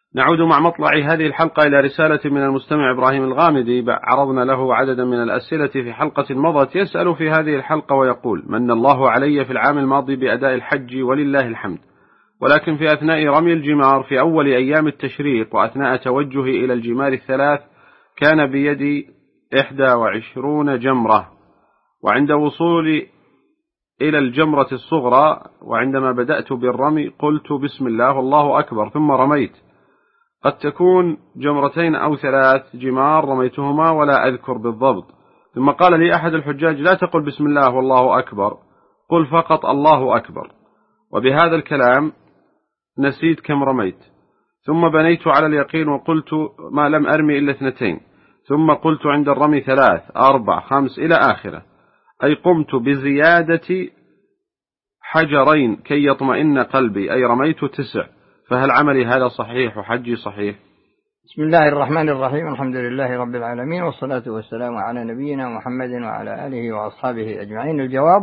نعود مع مطلع هذه الحلقة إلى رسالة من المستمع إبراهيم الغامدي، عرضنا له عددا من الأسئلة في حلقة مضت. يسأل في هذه الحلقة ويقول: من الله علي في العام الماضي بأداء الحج ولله الحمد، ولكن في أثناء رمي الجمار في أول أيام التشريق وأثناء توجهي إلى الجمار الثلاث كان بيدي 21 جمرة، وعند وصولي إلى الجمرة الصغرى وعندما بدأت بالرمي قلت بسم الله والله أكبر ثم رميت. قد تكون جمرتين أو 3 جمار رميتهما ولا أذكر بالضبط. ثم قال لي أحد الحجاج: لا تقل بسم الله والله أكبر، قل فقط الله أكبر. وبهذا الكلام نسيت كم رميت، ثم بنيت على اليقين وقلت ما لم أرمي إلا 2، ثم قلت عند الرمي 3 4 5 إلى آخره، أي قمت بزيادة حجرين كي يطمئن قلبي، أي رميت 9. فهل عملي هذا صحيح وحجي صحيح؟ بسم الله الرحمن الرحيم، الحمد لله رب العالمين، والصلاة والسلام على نبينا محمد وعلى آله وأصحابه أجمعين. الجواب: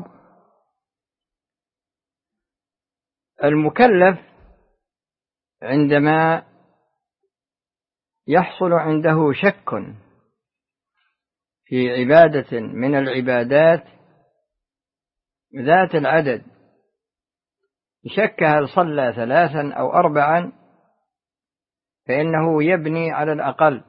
المكلف عندما يحصل عنده شك في عبادة من العبادات ذات العدد، شك هل صلى 3 أو 4، فإنه يبني على الأقل.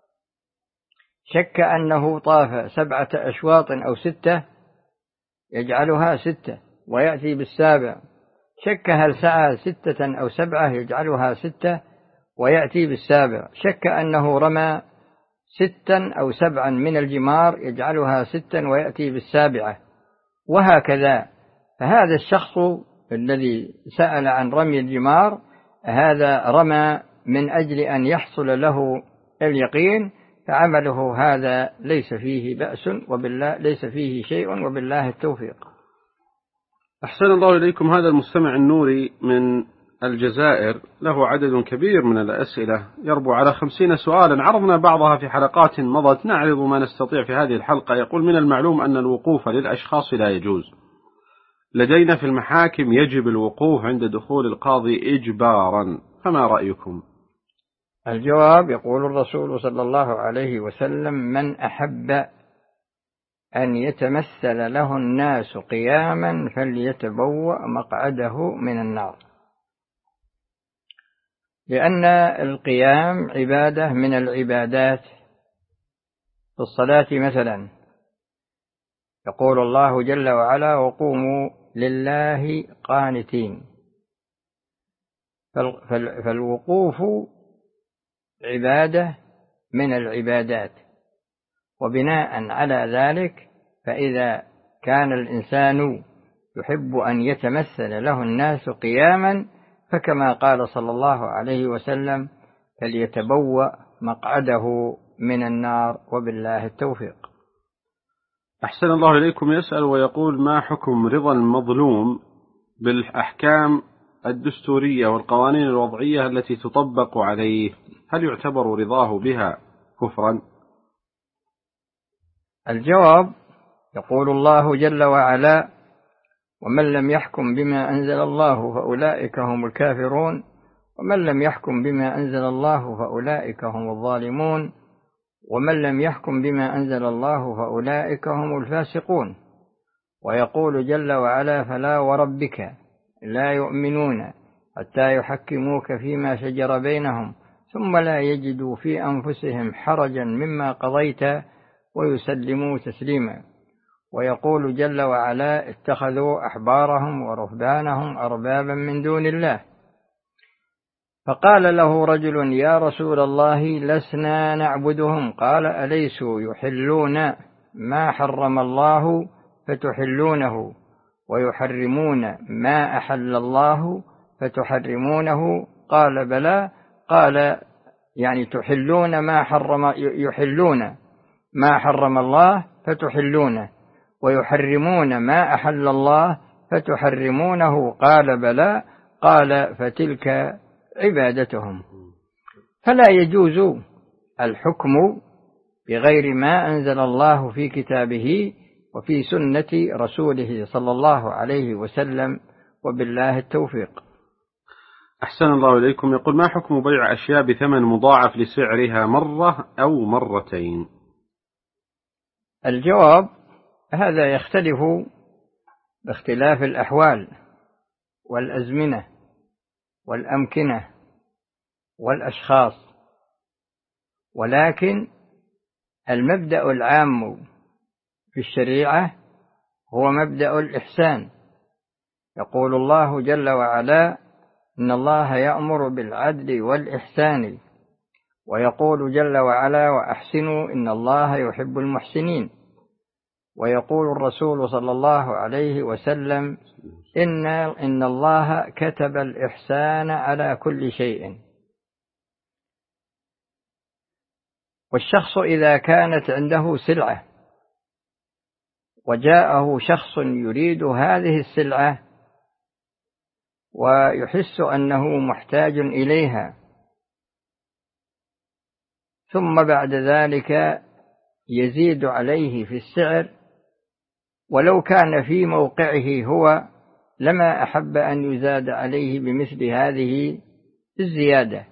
شك أنه طاف 7 أشواط أو 6 يجعلها 6 ويأتي بالسابع. شك هل سعى 6 أو 7 يجعلها 6 ويأتي بالسابع. شك أنه رمى 6 أو 7 من الجمار يجعلها 6 ويأتي بالسابعة، وهكذا. فهذا الشخص الذي سأل عن رمي الجمار هذا رمى من أجل أن يحصل له اليقين، فعمله هذا ليس فيه بأس، وبالله ليس فيه شيء، وبالله التوفيق. أحسن الله إليكم. هذا المستمع النوري من الجزائر له عدد كبير من الأسئلة يربو على 50 سؤالا، عرضنا بعضها في حلقات مضت، نعرض ما نستطيع في هذه الحلقة. يقول: من المعلوم أن الوقوف للأشخاص لا يجوز، لدينا في المحاكم يجب الوقوف عند دخول القاضي إجبارا، فما رأيكم؟ الجواب: يقول الرسول صلى الله عليه وسلم: من أحب أن يتمثل له الناس قياما فليتبوأ مقعده من النار. لأن القيام عبادة من العبادات. في الصلاة مثلا يقول الله جل وعلا: وقوموا لله قانتين. فالوقوف عبادة من العبادات، وبناء على ذلك فإذا كان الإنسان يحب أن يتمثل له الناس قياما، فكما قال صلى الله عليه وسلم: فليتبوأ مقعده من النار، وبالله التوفيق. أحسن الله إليكم. يسأل ويقول: ما حكم رضا المظلوم بالأحكام الدستورية والقوانين الوضعية التي تطبق عليه؟ هل يعتبر رضاه بها كفرا؟ الجواب: يقول الله جل وعلا: ومن لم يحكم بما أنزل الله فأولئك هم الكافرون، ومن لم يحكم بما أنزل الله فأولئك هم الظالمون، ومن لم يحكم بما أنزل الله فأولئك هم الفاسقون. ويقول جل وعلا: فلا وربك لا يؤمنون حتى يحكموك فيما شجر بينهم ثم لا يجدوا في أنفسهم حرجا مما قضيت ويسلموا تسليما. ويقول جل وعلا: اتخذوا أحبارهم ورهبانهم أربابا من دون الله. فقال له رجل: يا رسول الله لسنا نعبدهم. قال: أليسوا يحلون ما حرم الله فتحلونه، ويحرمون ما أحل الله فتحرمونه؟ قال: بلى. قال: يعني تحلون ما حرم، يحلون ما حرم الله فتحلونه، ويحرمون ما أحل الله فتحرمونه؟ قال: بلى. قال: فتلك عبادتهم. فلا يجوز الحكم بغير ما أنزل الله في كتابه وفي سنة رسوله صلى الله عليه وسلم، وبالله التوفيق. أحسن الله إليكم. يقول ما حكم بيع أشياء بثمن مضاعف لسعرها مرة أو مرتين؟ الجواب: هذا يختلف باختلاف الأحوال والأزمنة والأمكنة والأشخاص، ولكن المبدأ العام في الشريعة هو مبدأ الإحسان. يقول الله جل وعلا: إن الله يأمر بالعدل والإحسان، ويقول جل وعلا: وأحسنوا إن الله يحب المحسنين. ويقول الرسول صلى الله عليه وسلم: إن الله كتب الإحسان على كل شيء. والشخص إذا كانت عنده سلعة وجاءه شخص يريد هذه السلعة ويحس أنه محتاج إليها، ثم بعد ذلك يزيد عليه في السعر، ولو كان في موقعه هو لما أحب أن يزاد عليه بمثل هذه الزيادة.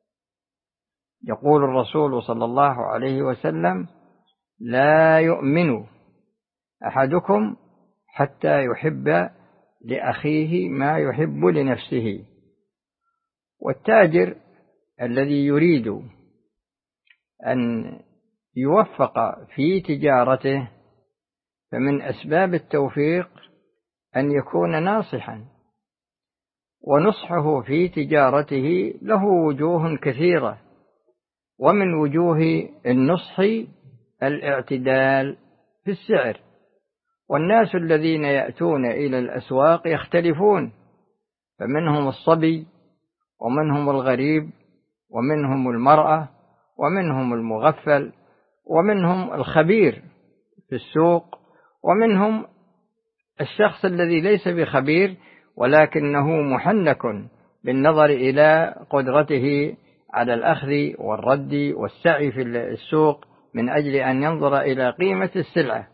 يقول الرسول صلى الله عليه وسلم: لا يؤمن أحدكم حتى يحب لأخيه ما يحب لنفسه. والتاجر الذي يريد أن يوفق في تجارته فمن أسباب التوفيق أن يكون ناصحا، ونصحه في تجارته له وجوه كثيرة، ومن وجوه النصح الاعتدال في السعر. والناس الذين يأتون إلى الأسواق يختلفون، فمنهم الصبي، ومنهم الغريب، ومنهم المرأة، ومنهم المغفل، ومنهم الخبير في السوق، ومنهم الشخص الذي ليس بخبير ولكنه محنك بالنظر إلى قدرته على الأخذ والرد والسعي في السوق من أجل أن ينظر إلى قيمة السلعة.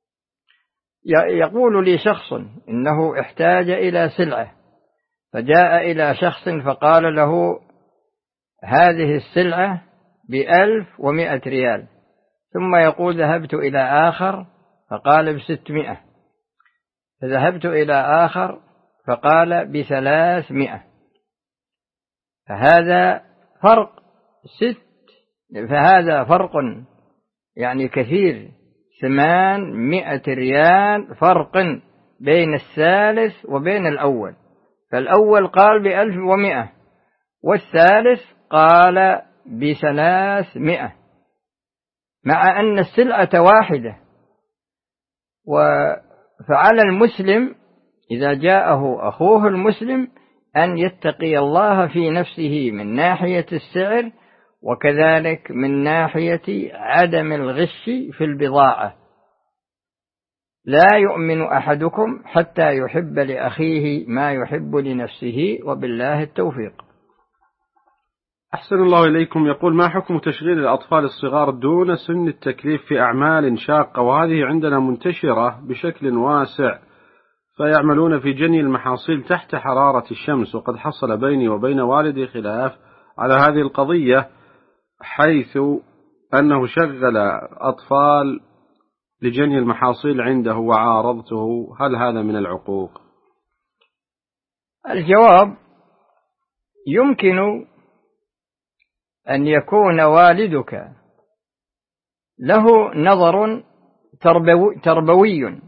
يقول لي شخص إنه احتاج إلى سلعة، فجاء إلى شخص فقال له: هذه السلعة ب1100 ريال، ثم يقول: ذهبت إلى آخر فقال ب600، فذهبت إلى آخر فقال ب300، فهذا فرق يعني كثير، 800 ريال فرق بين الثالث وبين الأول. فالأول قال ب1100 والثالث قال ب300، مع أن السلعة واحدة. فعلى المسلم إذا جاءه أخوه المسلم أن يتقي الله في نفسه من ناحية السعر، وكذلك من ناحية عدم الغش في البضاعة. لا يؤمن أحدكم حتى يحب لأخيه ما يحب لنفسه، وبالله التوفيق. أحسن الله إليكم. يقول ما حكم تشغيل الأطفال الصغار دون سن التكليف في أعمال شاقة، وهذه عندنا منتشرة بشكل واسع، فيعملون في جني المحاصيل تحت حرارة الشمس، وقد حصل بيني وبين والدي خلاف على هذه القضية، حيث أنه شغل أطفال لجني المحاصيل عنده وعارضته. هل هذا من العقوق؟ الجواب: يمكن أن يكون والدك له نظر تربوي،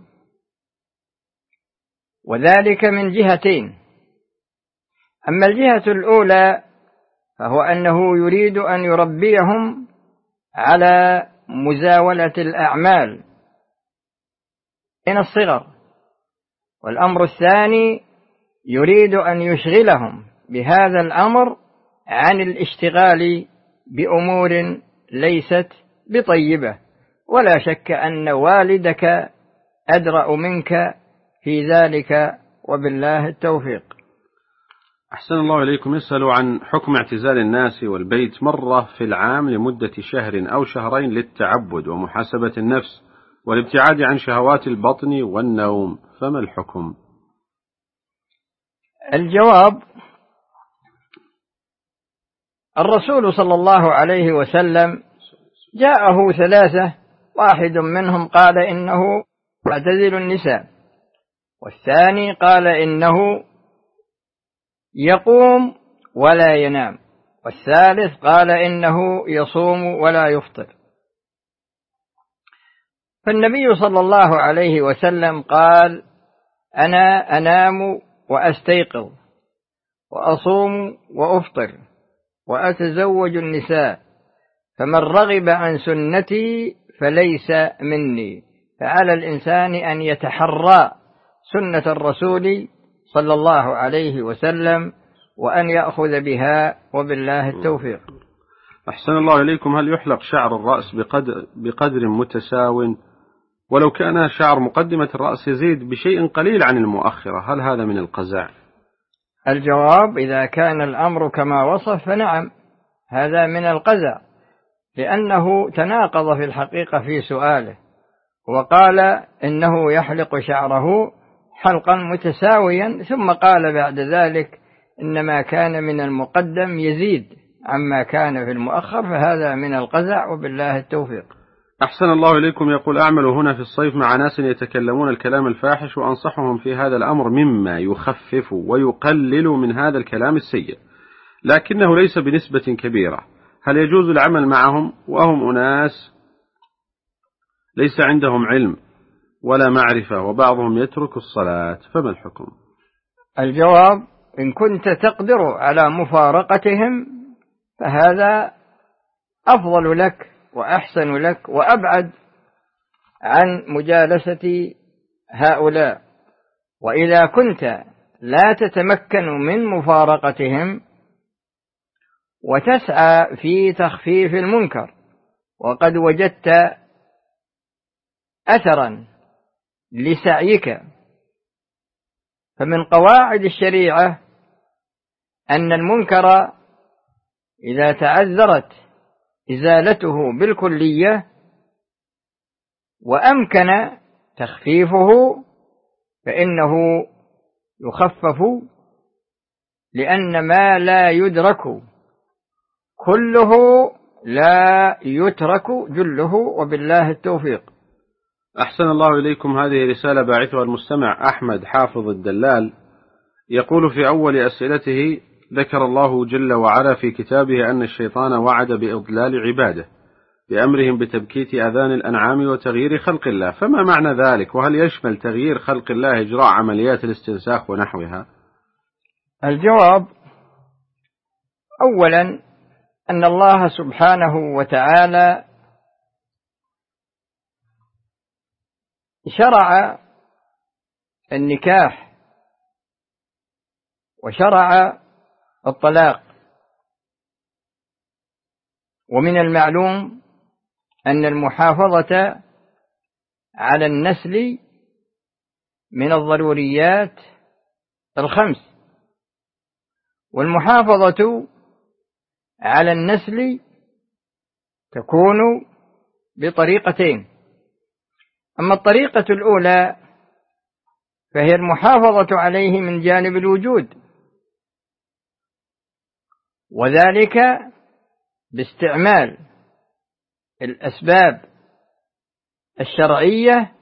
وذلك من جهتين. أما الجهة الأولى فهو أنه يريد أن يربيهم على مزاولة الأعمال من الصغر، والأمر الثاني يريد أن يشغلهم بهذا الأمر عن الاشتغال بأمور ليست بطيبة. ولا شك أن والدك أدرأ منك في ذلك، وبالله التوفيق. أحسن الله إليكم. يسأل عن حكم اعتزال الناس والبيت مرة في العام لمدة شهر أو شهرين للتعبد ومحاسبة النفس والابتعاد عن شهوات البطن والنوم، فما الحكم؟ الجواب: الرسول صلى الله عليه وسلم جاءه ثلاثة، واحد منهم قال إنه يعتزل النساء، والثاني قال إنه يقوم ولا ينام، والثالث قال إنه يصوم ولا يفطر. فالنبي صلى الله عليه وسلم قال: أنا أنام وأستيقظ وأصوم وأفطر وأتزوج النساء، فمن رغب عن سنتي فليس مني. فعلى الإنسان أن يتحرى سنة الرسول صلى الله عليه وسلم وأن يأخذ بها، وبالله التوفيق. أحسن الله إليكم. هل يحلق شعر الرأس بقدر متساو، ولو كان شعر مقدمة الرأس يزيد بشيء قليل عن المؤخرة، هل هذا من القزع؟ الجواب: إذا كان الأمر كما وصف فنعم، هذا من القزع، لأنه تناقض في الحقيقة في سؤاله، وقال إنه يحلق شعره حلقا متساويا، ثم قال بعد ذلك إنما كان من المقدم يزيد عما كان في المؤخر، فهذا من القزع، وبالله التوفيق. أحسن الله إليكم. يقول: أعمل هنا في الصيف مع ناس يتكلمون الكلام الفاحش، وأنصحهم في هذا الأمر مما يخفف ويقلل من هذا الكلام السيء، لكنه ليس بنسبة كبيرة. هل يجوز العمل معهم وهم أناس ليس عندهم علم ولا معرفة، وبعضهم يترك الصلاة، فما الحكم؟ الجواب: إن كنت تقدر على مفارقتهم فهذا أفضل لك وأحسن لك وأبعد عن مجالسة هؤلاء. وإذا كنت لا تتمكن من مفارقتهم وتسعى في تخفيف المنكر، وقد وجدت أثرا لسعيك، فمن قواعد الشريعة أن المنكر إذا تعذرت إزالته بالكلية وأمكن تخفيفه فإنه يخفف، لأن ما لا يدرك كله لا يترك جله، وبالله التوفيق. أحسن الله إليكم. هذه رسالة باعثها المستمع أحمد حافظ الدلال، يقول في أول أسئلته: ذكر الله جل وعلا في كتابه أن الشيطان وعد بإضلال عباده بأمرهم بتبكيت آذان الأنعام وتغيير خلق الله، فما معنى ذلك؟ وهل يشمل تغيير خلق الله إجراء عمليات الاستنساخ ونحوها؟ الجواب: أولا أن الله سبحانه وتعالى شرع النكاح وشرع الطلاق، ومن المعلوم أن المحافظة على النسل من الضروريات الخمس، والمحافظة على النسل تكون بطريقتين. أما الطريقة الأولى فهي المحافظة عليه من جانب الوجود، وذلك باستعمال الأسباب الشرعية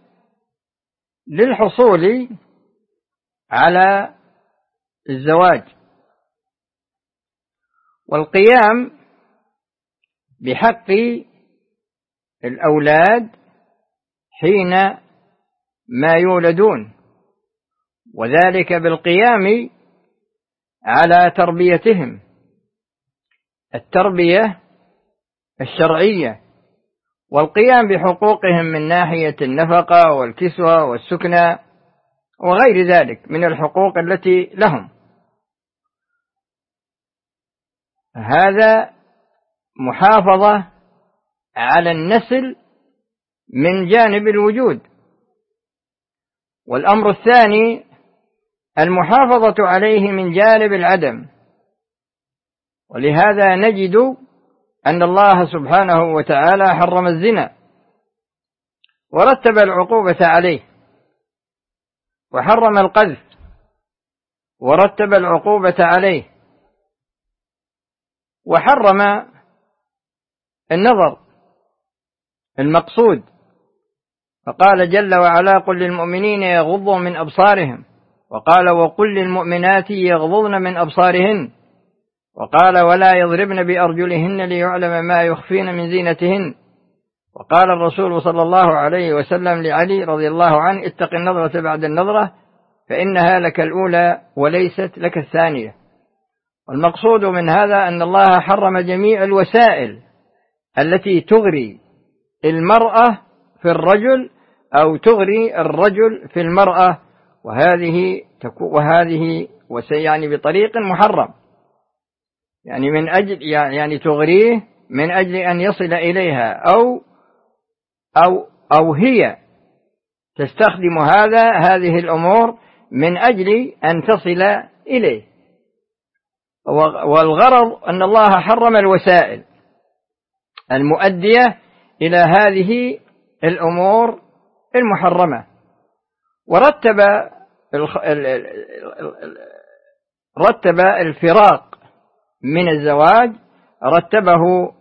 للحصول على الزواج، والقيام بحق الأولاد حين ما يولدون، وذلك بالقيام على تربيتهم التربية الشرعية، والقيام بحقوقهم من ناحية النفقة والكسوة والسكنى وغير ذلك من الحقوق التي لهم. هذا محافظة على النسل من جانب الوجود. والأمر الثاني المحافظة عليه من جانب العدم، ولهذا نجد أن الله سبحانه وتعالى حرم الزنا ورتب العقوبة عليه، وحرم القذف ورتب العقوبة عليه، وحرم النظر المقصود، فقال جل وعلا: قل للمؤمنين يغضوا من أبصارهم، وقال: وقل للمؤمنات يغضضن من أبصارهن، وقال: ولا يضربن بأرجلهن ليعلم ما يخفين من زينتهن، وقال الرسول صلى الله عليه وسلم لعلي رضي الله عنه: اتق النظرة بعد النظرة فإنها لك الأولى وليست لك الثانية. والمقصود من هذا أن الله حرم جميع الوسائل التي تغري المرأة في الرجل أو تغري الرجل في المرأة، وهذه يعني بطريق محرم، يعني من أجل يعني تغريه من أجل أن يصل إليها أو هي تستخدم هذه الأمور من أجل أن تصل إليه. والغرض أن الله حرم الوسائل المؤدية إلى هذه الأمور المحرمة، رتب الفراق من الزواج، رتبه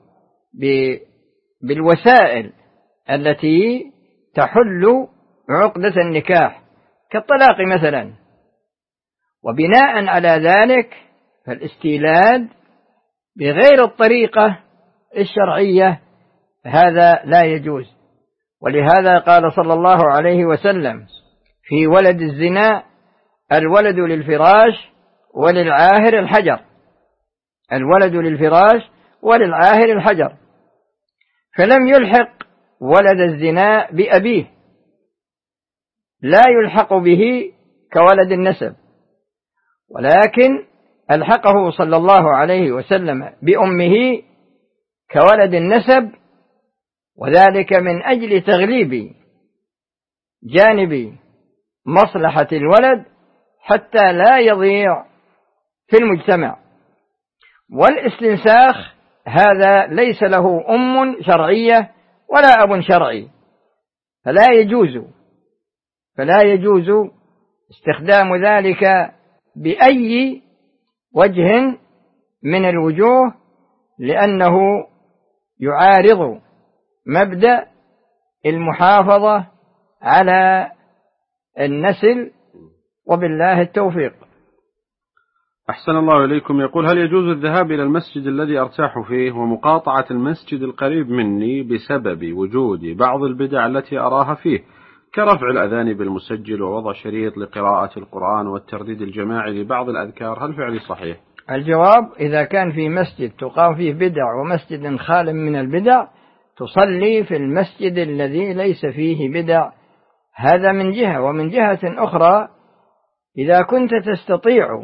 بالوسائل التي تحل عقدة النكاح كالطلاق مثلا. وبناء على ذلك فالاستيلاد بغير الطريقة الشرعية هذا لا يجوز. ولهذا قال صلى الله عليه وسلم في ولد الزنا: الولد للفراش وللعاهر الحجر. الولد للفراش وللعاهر الحجر. فلم يلحق ولد الزنا بأبيه، لا يلحق به كولد النسب، ولكن ألحقه صلى الله عليه وسلم بأمه كولد النسب، وذلك من أجل تغليب جانب مصلحة الولد حتى لا يضيع في المجتمع. والاستنساخ هذا ليس له أم شرعية ولا أب شرعي، فلا يجوز استخدام ذلك بأي وجه من الوجوه، لأنه يعارض مبدأ المحافظة على النسل، وبالله التوفيق. أحسن الله إليكم. يقول: هل يجوز الذهاب إلى المسجد الذي أرتاح فيه ومقاطعة المسجد القريب مني بسبب وجود بعض البدع التي أراها فيه، كرفع الأذان بالمسجل ووضع شريط لقراءة القرآن والترديد الجماعي لبعض الأذكار؟ هل فعلي صحيح؟ الجواب: إذا كان في مسجد تقام فيه بدع ومسجد خال من البدع تصلي في المسجد الذي ليس فيه بدع، هذا من جهة. ومن جهة أخرى إذا كنت تستطيع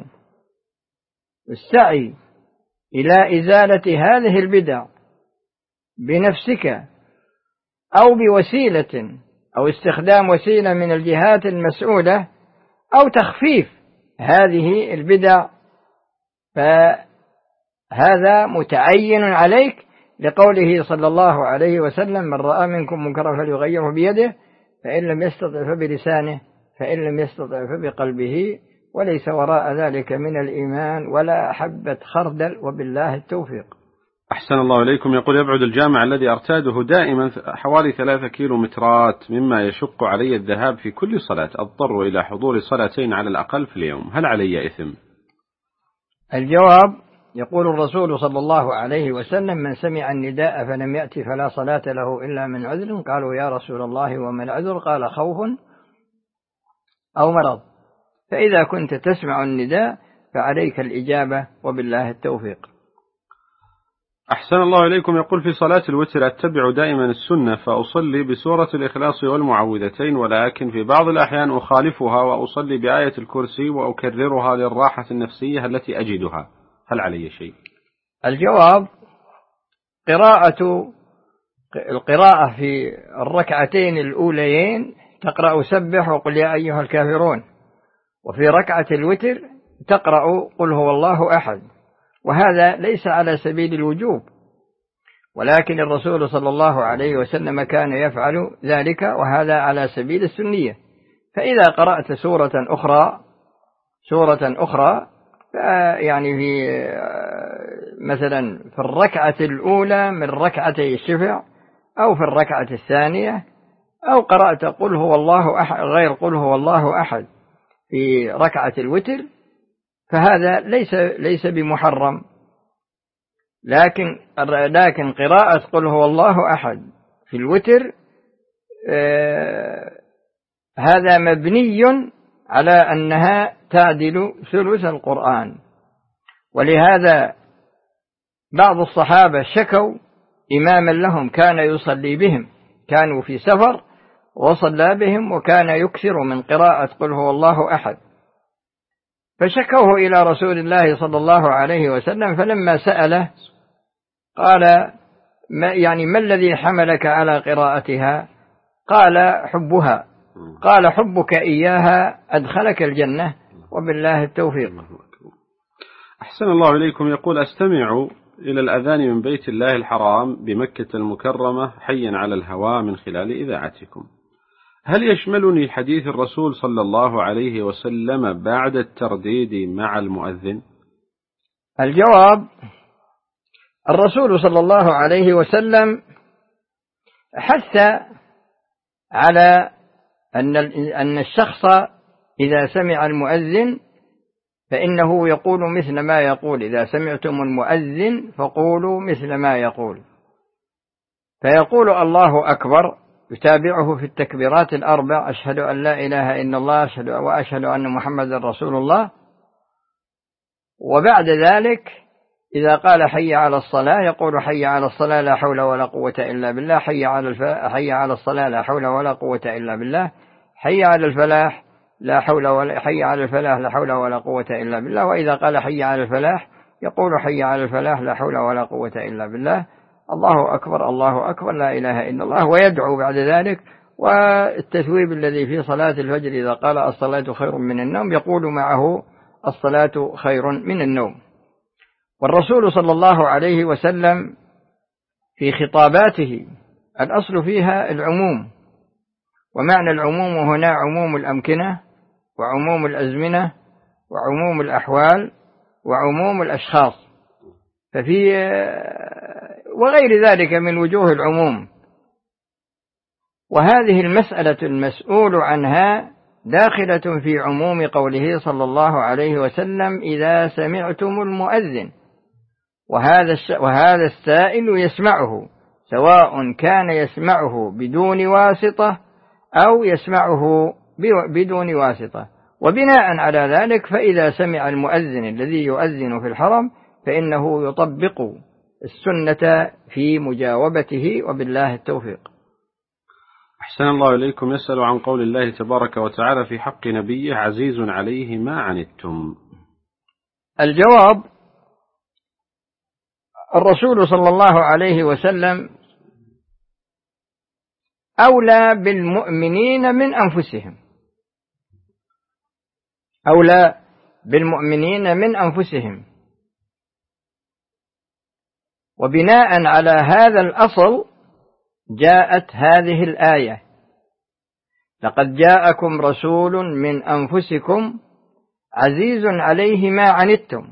السعي إلى إزالة هذه البدع بنفسك أو بوسيلة أو استخدام وسيلة من الجهات المسؤولة أو تخفيف هذه البدع، فهذا متعين عليك، لقوله صلى الله عليه وسلم: من رأى منكم منكرا فليغيره بيده، فإن لم يستطع فبلسانه، فإن لم يستطع فبقلبه، وليس وراء ذلك من الإيمان ولا حبة خردل، وبالله التوفيق. أحسن الله إليكم. يقول: يبعد الجامع الذي أرتاده دائما حوالي 3 كيلومترات، مما يشق علي الذهاب في كل صلاة، أضطر إلى حضور صلاتين على الأقل في اليوم، هل علي إثم؟ الجواب: يقول الرسول صلى الله عليه وسلم: من سمع النداء فلم يأتي فلا صلاة له إلا من عذر. قالوا: يا رسول الله وما العذر؟ قال: خوف أو مرض. فإذا كنت تسمع النداء فعليك الإجابة، وبالله التوفيق. أحسن الله إليكم. يقول: في صلاة الوتر أتبع دائما السنة فأصلي بسورة الإخلاص والمعوذتين، ولكن في بعض الأحيان أخالفها وأصلي بآية الكرسي وأكررها للراحة النفسية التي أجدها، هل علي شيء؟ الجواب: القراءة في الركعتين الأوليين تقرأ سبح وقل يا أيها الكافرون، وفي ركعة الوتر تقرأ قل هو الله أحد، وهذا ليس على سبيل الوجوب، ولكن الرسول صلى الله عليه وسلم كان يفعل ذلك، وهذا على سبيل السنية. فإذا قرأت سورة أخرى يعني في مثلا في الركعة الأولى من ركعتي الشفع، أو في الركعة الثانية، أو قرأت قل هو الله أحد غير قل هو الله أحد في ركعة الوتر، فهذا ليس بمحرم. لكن قراءة قل هو الله أحد في الوتر هذا مبني على أنها تعدل ثلث القرآن. ولهذا بعض الصحابة شكوا إماما لهم كان يصلي بهم، كانوا في سفر وصلى بهم وكان يكثر من قراءة قل هو الله أحد، فشكوه إلى رسول الله صلى الله عليه وسلم، فلما سأله قال ما الذي حملك على قراءتها؟ قال حبها. قال حبك إياها أدخلك الجنة، وبالله التوفيق. أحسن الله إليكم. يقول أستمع إلى الأذان من بيت الله الحرام بمكة المكرمة حيا على الهواء من خلال إذاعتكم، هل يشملني حديث الرسول صلى الله عليه وسلم بعد الترديد مع المؤذن؟ الجواب: الرسول صلى الله عليه وسلم حث على أن الشخص إذا سمع المؤذن فإنه يقول مثل ما يقول، إذا سمعتم المؤذن فقولوا مثل ما يقول، فيقول الله أكبر، يتابعه في التكبيرات الأربع: أشهد أن لا إله إلا الله وأشهد أن محمد رسول الله. وبعد ذلك إذا قال حي على الصلاة يقول حي على الصلاة لا حول ولا قوة إلا بالله، حي على الصلاة لا حول ولا قوة إلا بالله، حي على الفلاح لا حول ولا قوة إلا بالله. وإذا قال حي على الفلاح يقول حي على الفلاح لا حول ولا قوة إلا بالله، الله أكبر الله أكبر لا إله إلا الله، ويدعو بعد ذلك. والتثويب الذي في صلاة الفجر إذا قال الصلاة خير من النوم يقول معه الصلاة خير من النوم. والرسول صلى الله عليه وسلم في خطاباته الأصل فيها العموم، ومعنى العموم هنا عموم الأمكنة وعموم الأزمنة وعموم الأحوال وعموم الأشخاص، وغير ذلك من وجوه العموم. وهذه المسألة المسؤول عنها داخلة في عموم قوله صلى الله عليه وسلم: إذا سمعتم المؤذن. وهذا السائل يسمعه، سواء كان يسمعه بدون واسطة أو يسمعه بدون واسطة. وبناء على ذلك فإذا سمع المؤذن الذي يؤذن في الحرم فإنه يطبق السنة في مجاوبته، وبالله التوفيق. أحسن الله إليكم. يسأل عن قول الله تبارك وتعالى في حق نبيه: عزيز عليه ما عنتم. الجواب: الرسول صلى الله عليه وسلم أولى بالمؤمنين من أنفسهم، أولى بالمؤمنين من أنفسهم. وبناء على هذا الأصل جاءت هذه الآية: لقد جاءكم رسول من أنفسكم عزيز عليه ما عنتم،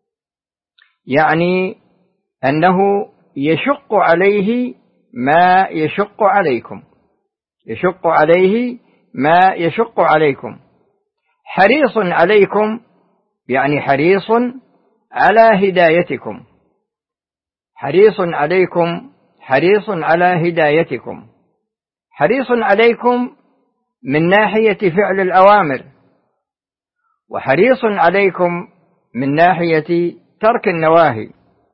يعني أنه يشق عليه ما يشق عليكم، يشق عليه ما يشق عليكم، حريص عليكم، يعني حريص على هدايتكم، حريص عليكم، حريص على هدايتكم، حريص عليكم من ناحية فعل الأوامر، وحريص عليكم من ناحية ترك النواهي.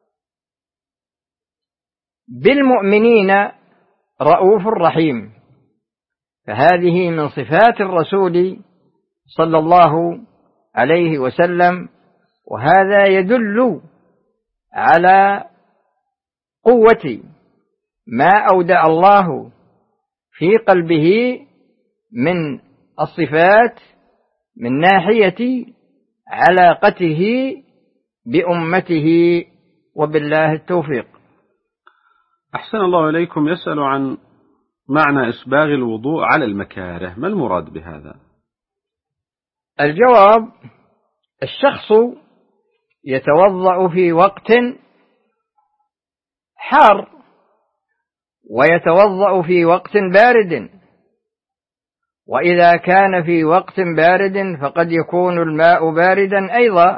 بالمؤمنين رؤوف رحيم، فهذه من صفات الرسول صلى الله عليه وسلم، وهذا يدل على قوة ما أودع الله في قلبه من الصفات من ناحية علاقته بأمته، وبالله التوفيق. أحسن الله إليكم. يسأل عن معنى إسباغ الوضوء على المكاره، ما المراد بهذا؟ الجواب: الشخص يتوضأ في وقت حار ويتوضأ في وقت بارد، وإذا كان في وقت بارد فقد يكون الماء باردا أيضا.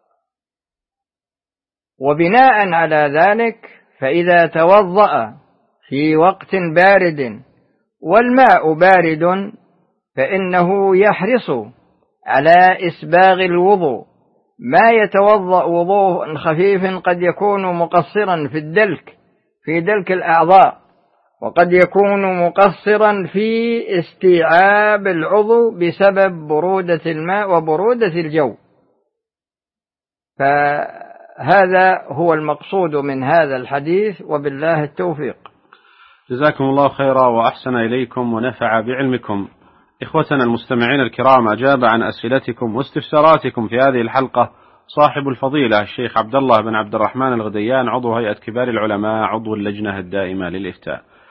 وبناء على ذلك فإذا توضأ في وقت بارد والماء بارد فإنه يحرص على إسباغ الوضوء، ما يتوضأ وضوء خفيف قد يكون مقصرا في دلك الأعضاء، وقد يكون مقصرا في استيعاب العضو بسبب برودة الماء وبرودة الجو. فهذا هو المقصود من هذا الحديث، وبالله التوفيق. جزاكم الله خيرا وأحسن إليكم ونفع بعلمكم. إخوتنا المستمعين الكرام، أجاب عن أسئلتكم واستفساراتكم في هذه الحلقة صاحب الفضيلة الشيخ عبد الله بن عبد الرحمن الغديان، عضو هيئة كبار العلماء، عضو اللجنة الدائمة للإفتاء.